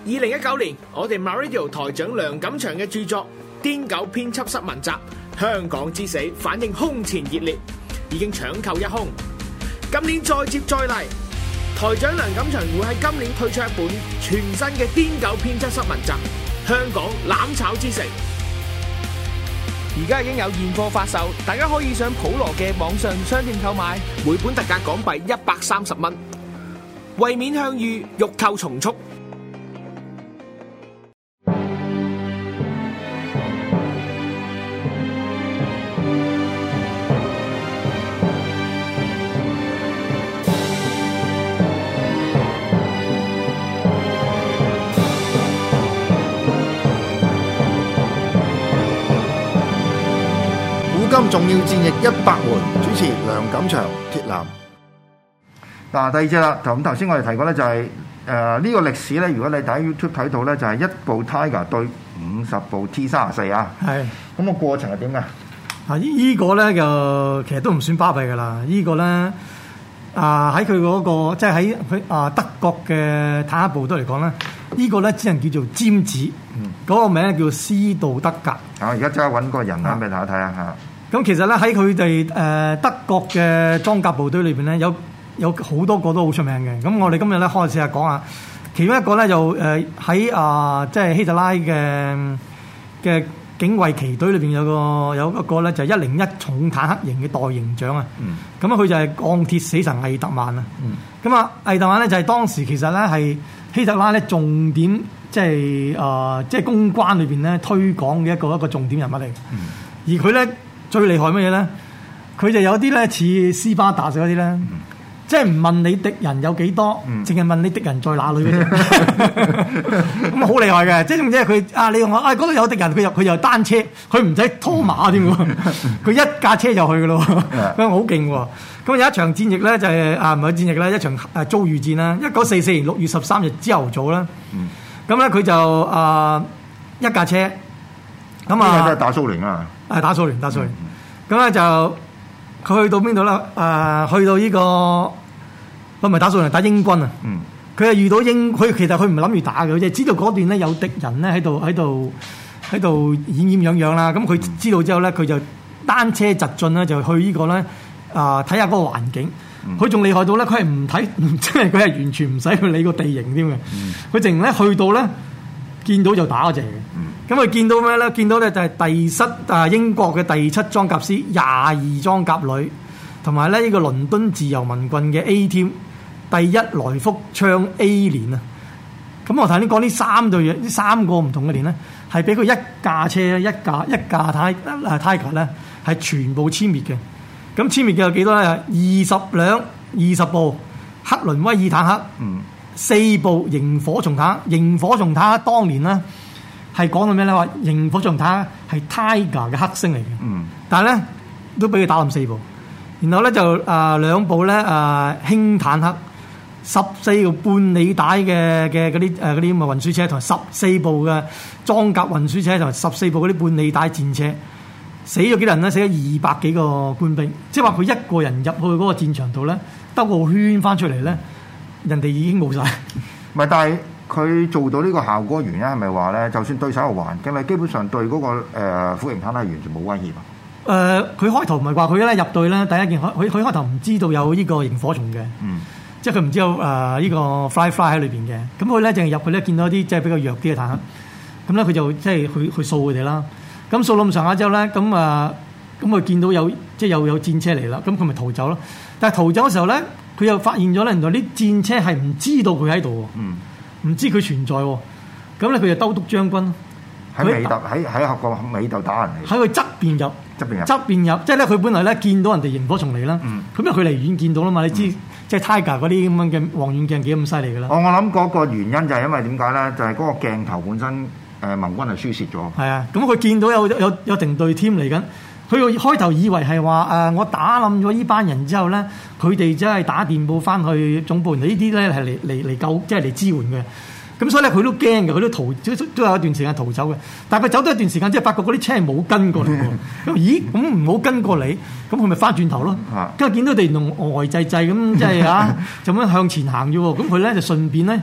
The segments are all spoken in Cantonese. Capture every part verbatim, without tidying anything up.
二零一九年，我哋 MyRadio 台長梁錦祥嘅著作《癲狗編輯室文集：香港之死》反應空前熱烈，已經搶購一空。今年再接再厲，台長梁錦祥會喺今年推出一本全新嘅《癲狗編輯室文集：香港攬炒之城》。而家已經有現貨發售，大家可以上普羅嘅網上商店購買，每本特價港幣一百三十蚊。為免向隅，欲購從速。 古今重要戰役一百回，主持梁錦祥、鐵男。嗱，第二隻啦，咁頭先我哋提過咧，就係誒呢個歷史咧。如果你睇 YouTube 睇到咧，就係一部 Tiger 對五十部 T 三十四啊。係。咁個過程係點㗎？ 啊，依個咧就其實都唔算巴閉㗎啦。依個咧啊喺佢嗰個即係喺佢啊德國嘅坦克部隊嚟講咧，依個咧只能叫做尖子。嗯。嗰個名叫斯道德格。啊，而家即刻揾個人名俾大家睇下嚇。咁其實咧喺佢哋誒德國嘅裝甲部隊裏邊咧有。有好多個都好出名嘅，咁我哋今日咧開始試下講下，其中一個咧就誒喺啊即係希特拉嘅嘅警衛旗隊裏邊有個有一個咧就係一零一重坦克營嘅代營長啊，咁啊佢就係鋼鐵死神魏特曼啊，咁啊魏特曼咧就係當時其實咧係希特拉咧重點即係啊即係公關裏邊咧推廣嘅一個一個重點人物嚟，嗯、而佢咧最厲害乜嘢咧？佢就有啲咧似斯巴達嗰啲咧。嗯即係唔問你敵人有幾多，淨係、嗯、問你敵人在哪裏嘅啫。咁好厲害嘅，即係總之佢啊，你用我啊嗰度有敵人，佢又佢又單車，佢唔使拖馬添喎，佢一架車就去嘅咯。佢好勁喎。咁有一場戰役咧，就係、是、啊唔係戰役啦，一場誒遭遇戰啦。一九四四年六月十三日朝頭早啦。咁咧佢就啊一架車，咁啊都係打蘇聯啊，係打蘇聯打蘇聯。咁咧、嗯、就。佢去到邊度咧？誒、呃，去到呢、這個，佢唔係打蘇聯，打英軍啊。嗯。佢係遇到英，佢其實佢唔係諗住打嘅，佢就知道嗰段咧有敵人咧喺度喺度喺度掩掩樣樣啦。咁佢知道之後咧，佢就單車疾進咧，就去呢個咧啊睇下嗰個環境。佢仲、嗯、厲害到咧，佢係唔睇，即係佢係完全唔使去理個地形添嘅。佢淨咧去到咧，見到就打嗰隻嘅。咁佢見到咩咧？見到咧就係第七啊英國嘅第七裝甲師廿二裝甲旅，同埋咧呢個倫敦自由民軍嘅 A Team 第一來福槍 A 連啊！咁我頭先講呢三對嘢，呢三個唔同嘅連咧，係俾佢一架車、一架一架泰啊 Tiger 咧，係全部殲滅嘅。咁殲滅嘅有幾多咧？二十輛、二十部克倫威爾坦克，嗯，四部螢火蟲坦克，螢火蟲坦克當年咧。係講到咩咧？話螢火蟲坦克係 Tiger 嘅黑星嚟嘅，嗯、但係咧都俾佢打冧四部，然後咧就啊、呃、兩部咧啊輕坦克，十四個半里帶嘅嘅嗰啲誒嗰啲咁嘅運輸車，同埋十四部嘅裝甲運輸車，同埋十四部嗰啲半里帶戰車，死咗幾人咧？死咗二百幾個官兵，即係話佢一個人入去嗰個戰場度咧，兜個圈翻出嚟咧，人哋已經冇晒。唔係，但係。佢做到呢個效果嘅原因係咪話咧？就算對手嘅環境咧，基本上對嗰、那個誒、呃、虎形坦克係完全冇威脅啊！誒、呃，佢開頭唔係話佢咧入隊咧，第一件佢佢開頭唔知道有呢個螢火蟲嘅，嗯，即係佢唔知有誒呢、呃這個 Fly Fly 喺裏邊嘅。咁佢咧淨係入去咧見到一啲即係比較弱啲嘅坦克，咁咧佢就即係去去掃佢哋啦。咁掃到咁上下之後咧，咁啊咁佢見到有即係又有戰車嚟啦，咁佢咪逃走咯。但係逃走嘅時候咧，佢又發現咗咧，原來啲戰車係唔知道佢喺度喎，嗯。唔知佢存在喎，咁咧佢就兜督將軍喺尾度，喺喺合個尾度打人嚟，喺佢側邊入，側邊入，側邊入，即係咧佢本來咧見到人哋螢火蟲嚟啦，咁因為佢離遠見到啦嘛，你知、嗯、即係 Tiger 嗰啲咁樣嘅望遠鏡幾咁犀利㗎啦。我我諗嗰個原因就係因為點解咧？就係、是、嗰個鏡頭本身誒盟軍係輸蝕咗。係啊，咁佢見到有有有成隊 team 嚟緊。佢開頭以為係話誒，我打冧咗呢班人之後咧，佢哋真係打電報翻去總部，呢啲咧係嚟嚟嚟救，即係嚟支援嘅。咁所以咧，佢都驚嘅，佢都逃，都都有一段時間逃走嘅。但係佢走咗一段時間之後，發覺嗰啲車係冇跟過嚟喎。咁咦？咁唔好跟過嚟，咁佢咪翻轉頭咯？跟住見到地同呆滯滯咁，即係嚇，就咁樣向前行啫喎。咁佢咧就順便咧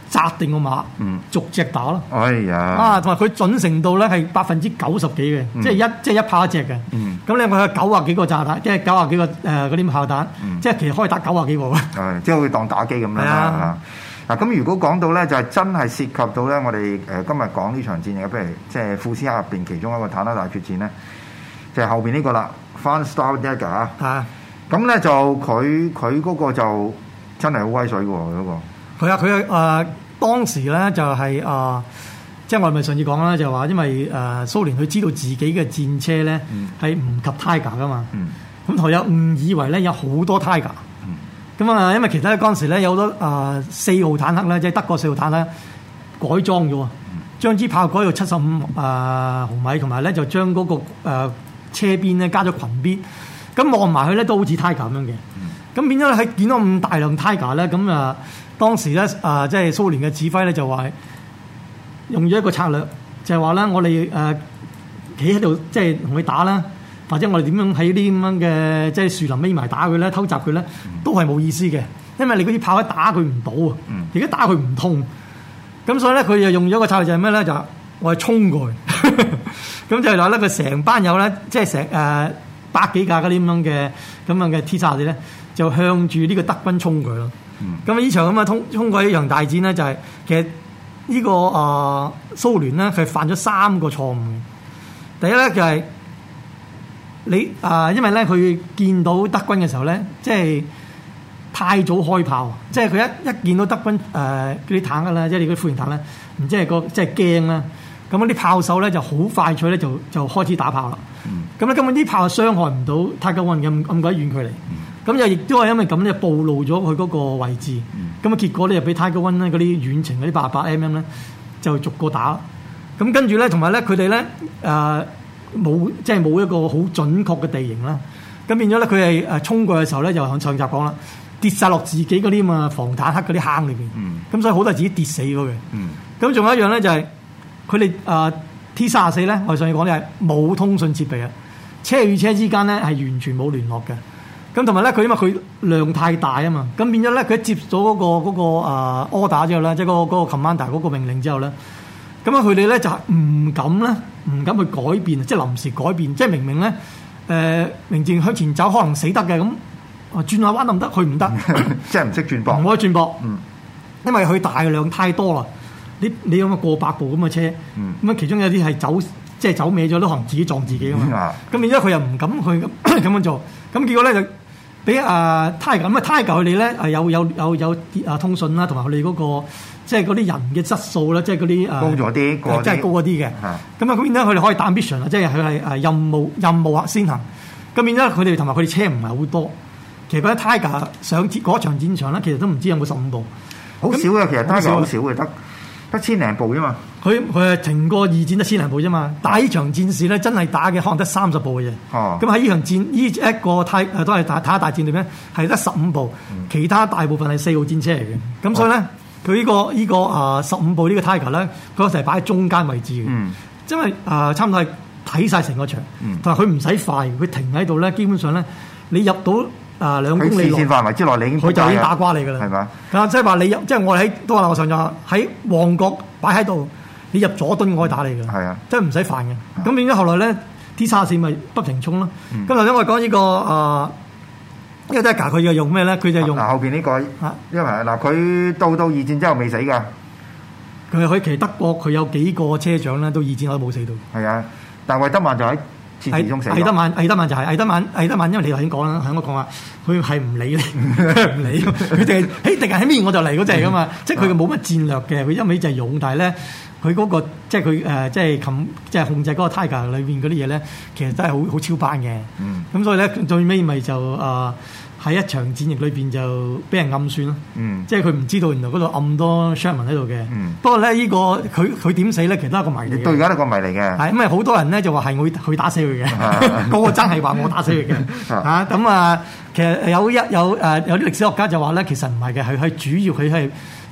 紮定個馬， 嗯逐隻打咯。 哎呀！ 啊，同埋佢準程度咧係百分之九十幾嘅， 嗯即係一即係一炮一隻嘅。 嗯咁另外佢有九啊幾個炸彈，即係九啊幾個誒嗰啲炮彈， 嗯即係其實可以打九啊幾個嘅。 係，即係會當打機咁樣係啊啦。嗱，咁如果講到咧，就係真係涉及到咧，我哋誒今日講呢場戰役，譬如即係庫斯克入邊其中一個坦克大決戰咧，就係後邊呢個啦 ，Von Staudager 啊。 啊， 咁咧就佢佢嗰個就真係好威水嘅喎，嗰個。 佢啊佢誒當時咧就係、誒，即係我哋咪上次講啦，就係話因為誒、呃、蘇聯佢知道自己嘅戰車咧係唔及 Tiger 噶嘛， 嗯咁佢有誤以為咧有好多 Tiger。咁啊，因為其實咧嗰陣時咧有好多誒四號坦克咧，即係德國四號坦克改裝咗啊，將支炮改到七十五誒毫米，同埋咧就將嗰、個誒、呃、車邊咧加咗裙邊，咁望埋去咧都好似 Tiger 咁樣嘅。咁變咗喺見到咁大量 Tiger 咧，咁啊當時咧啊即係蘇聯嘅指揮咧就話用咗一個策略，就係話咧我哋誒企喺度即係同佢打啦。或者我哋點樣喺啲咁樣嘅即係樹林匿埋打佢咧，偷襲佢咧，都係冇意思嘅，因為你嗰啲炮一打佢唔到啊，而家打佢唔痛，咁所以咧佢就用咗個策略就係咩咧？就係我係衝過去，咁就係話咧佢成班友咧，即係成誒百幾架嗰啲咁樣嘅咁樣嘅 T 三十四咧，就向住呢個德軍衝過去咯。咁呢、嗯、場咁啊衝衝過呢場大戰咧，就係、是、其實呢、這個誒、呃、蘇聯咧佢犯咗三個錯誤。第一咧就係、是。你啊、呃，因為咧佢見到德軍嘅時候咧，即係太早開炮，即係佢一一見到德軍誒嗰啲坦克咧，即係你嗰啲副型坦咧，唔知係個即係驚啦。咁嗰啲炮手咧就好快脆咧就就開始打炮啦。咁咧、嗯、根本啲炮係傷害唔到 Tiger One 咁咁鬼遠距離。咁又亦都係因為咁咧暴露咗佢嗰個位置。咁啊、嗯、結果咧就俾 Tiger One 咧嗰啲遠程嗰啲八十八 M M 咧就逐個打。咁跟住咧同埋咧佢哋咧誒。冇即係冇一個好準確嘅地形啦，咁變咗咧佢係誒衝過嘅時候咧，就向上集講啦，跌晒落自己嗰啲咁啊防坦克嗰啲坑裏邊，咁、嗯、所以好多係自己跌死咗嘅。咁仲、嗯、有一樣咧就係佢哋誒 T 三十四咧，我哋上次講咧係冇通訊設備啊，車與車之間咧係完全冇聯絡嘅。咁同埋咧佢因為佢量太大啊嘛，咁變咗咧佢一接咗嗰、嗰個嗰、嗰個 order 之後咧，即係嗰個嗰個 commander 嗰個命令之後咧。咁啊，佢哋咧就係唔敢咧，唔敢去改變，即係臨時改變，即係明明咧，誒、呃，明正向前走可能死得嘅，咁啊轉下彎得唔得？佢唔得， 即係唔識轉駁， 唔可以轉駁， 嗯， 因為佢大量太多啦，你你有個過百部咁嘅車，咁啊、嗯，其中有啲係走，即係走歪咗，都可能自己撞自己啊嘛，咁變咗佢又唔敢去咁咁樣做，咁結果咧就俾啊 Tiger 咁啊 Tiger 佢哋咧係有有有有啊通訊啦，同埋佢哋嗰個。即係嗰啲人嘅質素咧，即係嗰啲誒高咗啲， 即係高嗰啲嘅。咁啊，咁變咗佢哋可以打 mission 啊，即係佢係誒任務任務先行。咁變咗佢哋同埋佢哋車唔係好多。其實嗰啲 Tiger 上嗰場戰場咧，其實都唔知有冇十五部， 好少嘅。其實 Tiger 好少嘅，得得千零部啫嘛。 佢佢係停過二戰得千零部啫嘛。但係呢場戰事咧，真係打嘅可能得三十部嘅啫。哦。咁喺呢場戰呢一個泰誒都係打打大戰裏邊係得十五部，嗯、其他大部分係四號戰車嚟嘅。咁所以咧。哦佢呢、這個呢、這個啊十五部呢個 Tiger 咧，佢成日擺喺中間位置嘅，嗯、因為啊、呃、差唔多係睇晒成個場，但係佢唔使快，佢停喺度咧，基本上咧你入到啊、呃、兩公里內， 視線範圍之內，你已經佢就已經打瓜你㗎啦， 係嘛？ 啊，即係話你入，即係我哋喺都話我上咗喺旺角擺喺度，你入佐敦我可以打你㗎，係啊，即係唔使煩嘅。咁變咗後來咧 T 三十四咪不停衝咯。咁頭先我講呢、這個啊。呃因為 Tiger 佢又用咩咧？佢就用嗱後邊呢個，因為嗱佢到到二戰之後未死㗎。 佢佢其實德國佢有幾個車長咧，到二戰都冇死到。 係啊，但係惠德曼就喺戰時中死咗。惠德曼， 惠德曼就係惠德曼，惠德曼，因為你頭先講啦，喺我講話，佢係唔理你，唔理佢哋喺敵人喺面我就嚟嗰隻㗎嘛。即係佢冇乜戰略嘅，佢一味就係勇，但係咧佢嗰個即係佢誒即係冚即係控制嗰個 Tiger 裏邊嗰啲嘢咧，其實真係好好超班嘅。咁、嗯、所以咧最尾咪就誒。呃喺一場戰役裏邊就俾人暗算咯，嗯、即係佢唔知道原來嗰度暗多 Sherman 喺度嘅。嗯、不過咧呢、這個佢佢點死咧，其實都係一個謎嚟嘅。到而家都係個謎嚟嘅。係因為好多人咧就話係我佢打死佢嘅，嗰個真係話我打死佢嘅。嚇咁啊，其實有一有誒有啲歷史學家就話咧，其實唔係嘅，係係主要佢係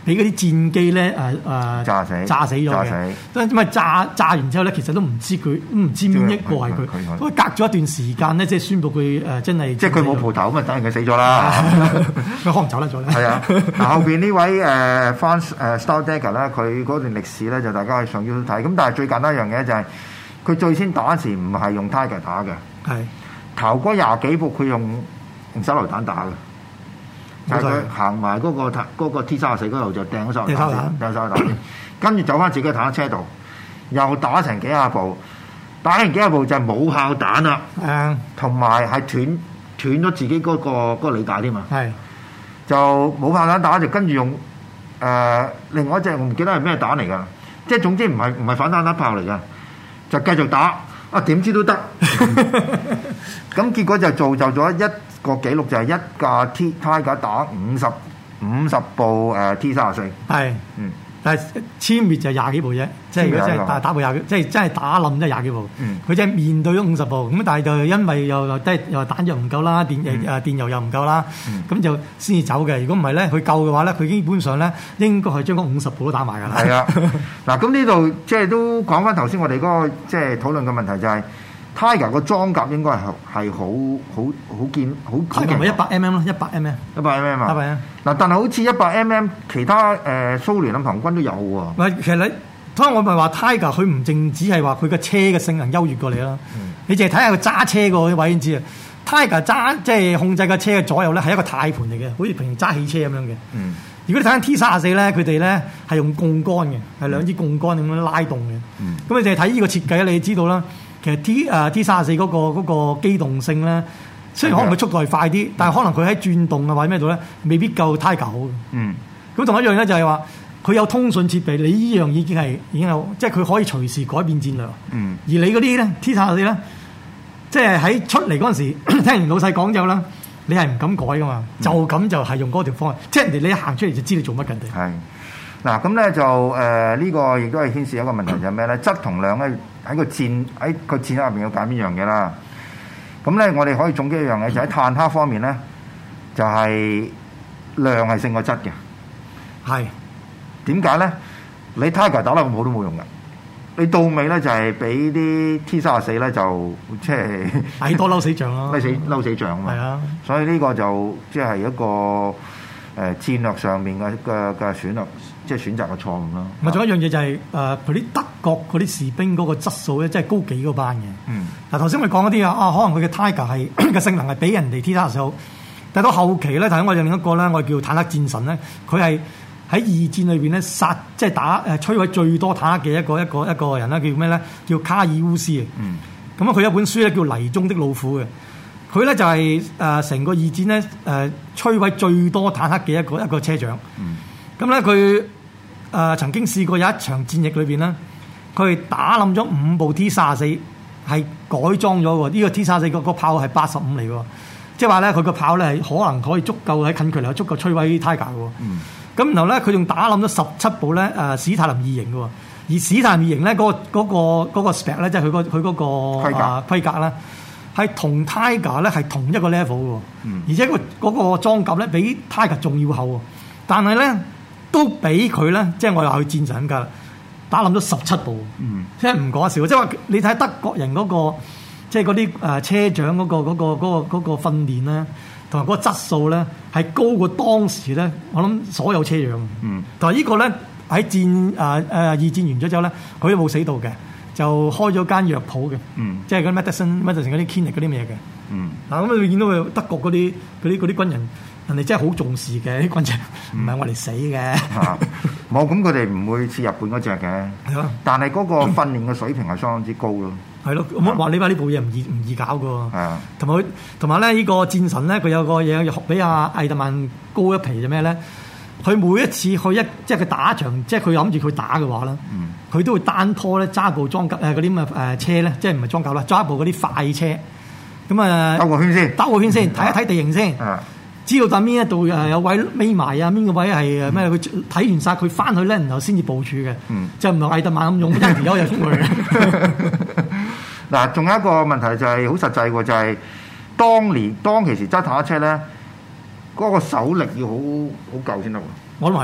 俾嗰啲戰機咧誒誒炸死炸死咗炸死嘅。咁咪炸炸完之後咧，其實都唔知佢唔知邊一個係佢。咁隔咗一段時間咧，即係宣佈佢誒真係即係佢冇蒲頭咁啊，等然佢死咗啦。 佢可能走甩咗咧。 係啊，嗱後邊呢位誒 Franz 誒 Staudager 咧，佢嗰段歷史咧就大家可以上 YouTube 睇。咁但係最簡單一樣嘢就係佢最先打時唔係用 Tiger 打嘅， 係頭嗰廿幾步佢用用手榴彈打嘅。就係佢行埋嗰個嗰個 T 三十四嗰度就掟咗手榴彈，掟手榴彈，跟住走翻自己嘅坦克車度，又打成幾廿步，打完幾廿步就係冇炮彈啦，同埋係斷斷咗自己嗰、嗰個嗰、嗰個履帶添嘛，就冇炮彈打就跟住用誒、呃、另外一隻我唔記得係咩彈嚟㗎，即係總之唔係唔係反彈彈炮嚟㗎，就繼續打啊點知都得，咁結果就造就咗一個紀錄就係一架 T Tiger 打五十五十部誒 T 三十四，係，嗯，但係殲滅就廿幾部啫，即係如果真係打打部廿幾，即係真係打冧都係廿幾部，嗯，佢真係面對咗五十部，咁但係就因為又又即係又彈藥唔夠啦，電誒、嗯、電油又唔夠啦，咁、嗯、就先至走嘅。如果唔係咧，佢夠嘅話咧，佢基本上咧應該係將嗰五十部都打埋㗎啦。係啊，嗱咁呢度即係都講翻頭先我哋嗰、那個即係討論嘅問題就係、是。Tiger 個裝甲應該係係好好好堅好好勁，一百 mm 咯，一百 mm，一百 mm 啊，一百 mm。嗱，但係好似一百 mm，其他誒、呃、蘇聯啊、盟軍都有喎。唔係，其實你，所以我咪話 Tiger 佢唔淨止係話佢個車嘅性能優越過你啦、嗯。你淨係睇下佢揸車個位先知啊。Tiger 揸即係控制個車嘅左右咧係一個軚盤嚟嘅，好似平時揸汽車咁樣嘅。嗯。如果你睇緊 T 三十四咧，佢哋咧係用槓桿嘅，係兩支槓桿咁樣拉動嘅。嗯。咁你淨係睇呢個設計咧，你知道啦。其實 T 誒 T 三十四嗰個嗰個機動性咧，雖然可能佢速度係快啲，但係可能佢喺轉動啊或者咩度咧，未必夠 Tiger 好嘅。嗯。咁同一樣咧就係話，佢有通訊設備，你呢樣已經係已經有，即係佢可以隨時改變戰略。嗯。而你嗰啲咧 T 三十四咧，即係喺出嚟嗰陣時，聽完老細講之後啦，你係唔敢改噶嘛？嗯、就咁就係用嗰條方案，即係人哋你一行出嚟就知你做乜緊哋。係。嗱咁咧就誒呢、呃這個亦都係牽涉一個問題就係咩咧？質同量咧喺個戰喺個戰入邊要揀邊樣嘢啦。咁咧我哋可以總結一樣嘢，就喺坦克方面咧，就係、是、量係勝過質嘅。係點解咧？你 Tiger 打得咁好都冇用㗎。你到尾咧就係俾啲 T 三十四咧就即係矮多嬲死仗咯，嬲死嬲死仗啊嘛。係啊，所以呢個就即係一個誒、呃、戰略上面嘅嘅嘅選略。即係選擇嘅錯誤咯。咪仲有一樣嘢就係誒佢啲德國嗰啲士兵嗰個質素咧，即係高幾個班嘅。嗯。嗱頭先我哋講嗰啲啊，啊可能佢嘅 Tiger 係嘅性能係比人哋 T 三十四好，但係到後期咧，頭先我哋另一個咧，我哋叫坦克戰神咧，佢係喺二戰裏邊咧殺即係打誒摧毀最多坦克嘅一個一個一個人啦，叫咩咧？叫卡爾烏斯啊。嗯。咁啊，佢有本書咧叫《泥中的老虎》嘅，佢咧就係誒成個二戰咧誒摧毀最多坦克嘅一個一個車長。嗯。咁咧佢。誒、呃、曾經試過有一場戰役裏邊咧，佢係打冧咗五部 T 三十四，係改裝咗喎。呢、這個 T 三十四個個炮係八十五嚟喎，即係話咧佢個炮咧係可能可以足夠喺近距離足夠摧毀 Tiger 嘅喎。嗯。咁然後咧佢仲打冧咗十七部咧誒、呃、史泰林二型嘅喎，而史泰林二型咧嗰、那個嗰、那個那個 spec 咧即係佢個佢嗰個規格、呃、規格咧係同 Tiger 咧係同一個 level 嘅。嗯。而且個嗰個裝甲咧比 Tiger 仲要厚喎，但係咧。都俾佢咧，即係我又去戰神㗎，打冧咗十七部，嗯、即係唔講笑。即係話你睇德國人嗰、嗰個，即係嗰啲誒車長嗰、嗰個嗰、嗰個嗰、嗰個嗰個訓練咧，同埋嗰個質素咧，係高過當時咧。我諗所有車長。嗯。但係呢個咧喺戰誒誒、呃、二戰完咗之後咧，佢都冇死到嘅，就開咗間藥鋪嘅。嗯。即係嗰啲 medicine medicine 嗰啲 clinic 嗰啲咩嘅。嗯。嗱咁你見到佢德國嗰啲嗰啲嗰啲軍人。人哋真係好重視嘅啲軍人，唔係我哋死嘅。冇咁佢哋唔會似日本嗰隻嘅。係咯。但係嗰個訓練嘅水平係相當之高咯。係咯。咁話你話呢部嘢唔易唔易搞㗎喎。係啊。同埋佢同埋咧呢個戰神咧，佢有個嘢學比阿艾特曼高一皮就咩咧？佢每一次去一即係佢打場，即係佢諗住佢打嘅話咧，佢、嗯、都會單拖咧揸部裝甲誒嗰啲咁嘅誒車咧，即係唔係裝甲啦，揸一部嗰啲快車。咁啊，兜個圈先，兜個圈先，睇一睇地形先。嗯知道但邊一度誒有位匿埋啊，邊個位係誒咩？佢睇完晒佢翻去咧，然後先至部署嘅，嗯、就唔係艾特曼咁用一條友就衝去嘅。嗱，仲有一個問題就係好實際喎，就係、是、當年當其時揸坦克車咧，嗰、那個手力要好好夠先得喎。我都係啊，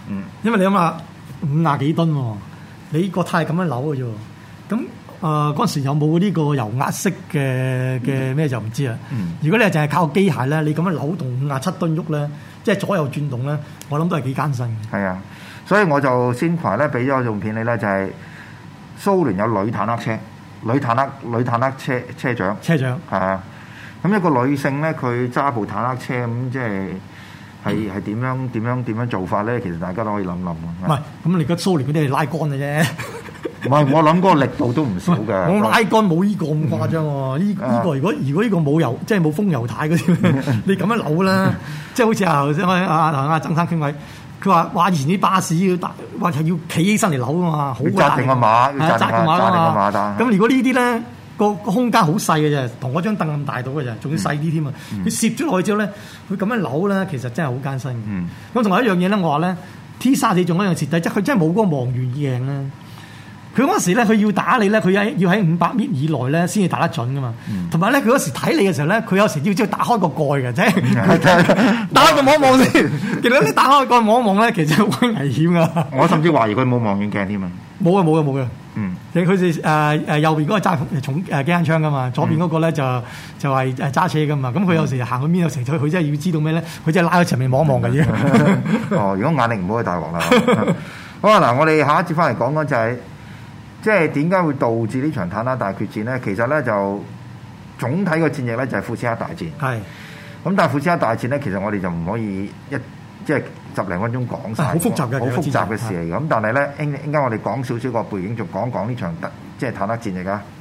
嗯， 因為你諗下五廿幾噸喎，你個胎係咁樣扭嘅啫喎，咁誒嗰陣時有冇呢個油壓式嘅嘅咩就唔知啦。 嗯、 如果你係淨係靠機械咧，你咁樣扭動五廿七噸喐咧，即係左右轉動咧，我諗都係幾艱辛嘅。 係啊，所以我就先排咧俾咗個用片你咧，就係、是、蘇聯有女坦克車、女坦克、女坦克車車長。車長係啊，咁一個女性咧，佢揸部坦克車咁，即係係係點樣點樣點樣做法咧？其實大家都可以諗諗。唔係，咁你個蘇聯嗰啲係拉桿嘅啫。 唔係，我諗嗰個力度都唔少嘅。 我拉桿冇呢個咁誇張喎。呢呢個如果如果呢個冇油，即係冇風油軚嗰啲，你咁樣扭啦，即係好似啊頭先我阿阿曾生傾偈，佢話話以前啲巴士要話係要企起身嚟扭啊嘛，好紮定個馬， 紮定個馬啊嘛。 咁如果呢啲咧個個空間好細嘅啫，同嗰張凳咁大到嘅啫，仲要細啲添啊！佢攝咗落去之後咧，佢咁樣扭咧，其實真係好艱辛嘅。咁同埋一樣嘢咧，我話咧 T 三十四仲有一樣設計，即係佢真係冇嗰個望遠鏡咧。佢嗰時咧，佢要打你咧，佢喺要喺五百米以內咧，先至打得準噶嘛。同埋咧，佢嗰時睇你嘅時候咧，佢有時要即係打開個蓋嘅啫，打開個望一望先。其實你打開個望一望咧，其實好危險噶。 我甚至懷疑佢冇望遠鏡添啊！ 冇啊冇啊冇嘅。 嗯， 佢哋誒誒右邊嗰個揸重誒機槍噶嘛，左邊嗰個咧就就係誒揸車噶嘛。咁佢有時行去邊有時佢佢真係要知道咩咧？佢真係拉喺前面望一望嘅啫。 哦，如果眼力唔好，就大鑊啦。好啊，嗱，我哋下一節翻嚟講講就係。即係點解會導致呢場坦克大決戰咧？其實咧就總體個戰役咧就係庫斯克大戰。係。咁但係庫斯克大戰咧，其實我哋就唔可以一即係十零分鐘講晒。好複雜嘅，好複雜嘅事嚟嘅。咁但係咧，應應該我哋講少少個背景，仲講講呢場即係坦克戰役啊。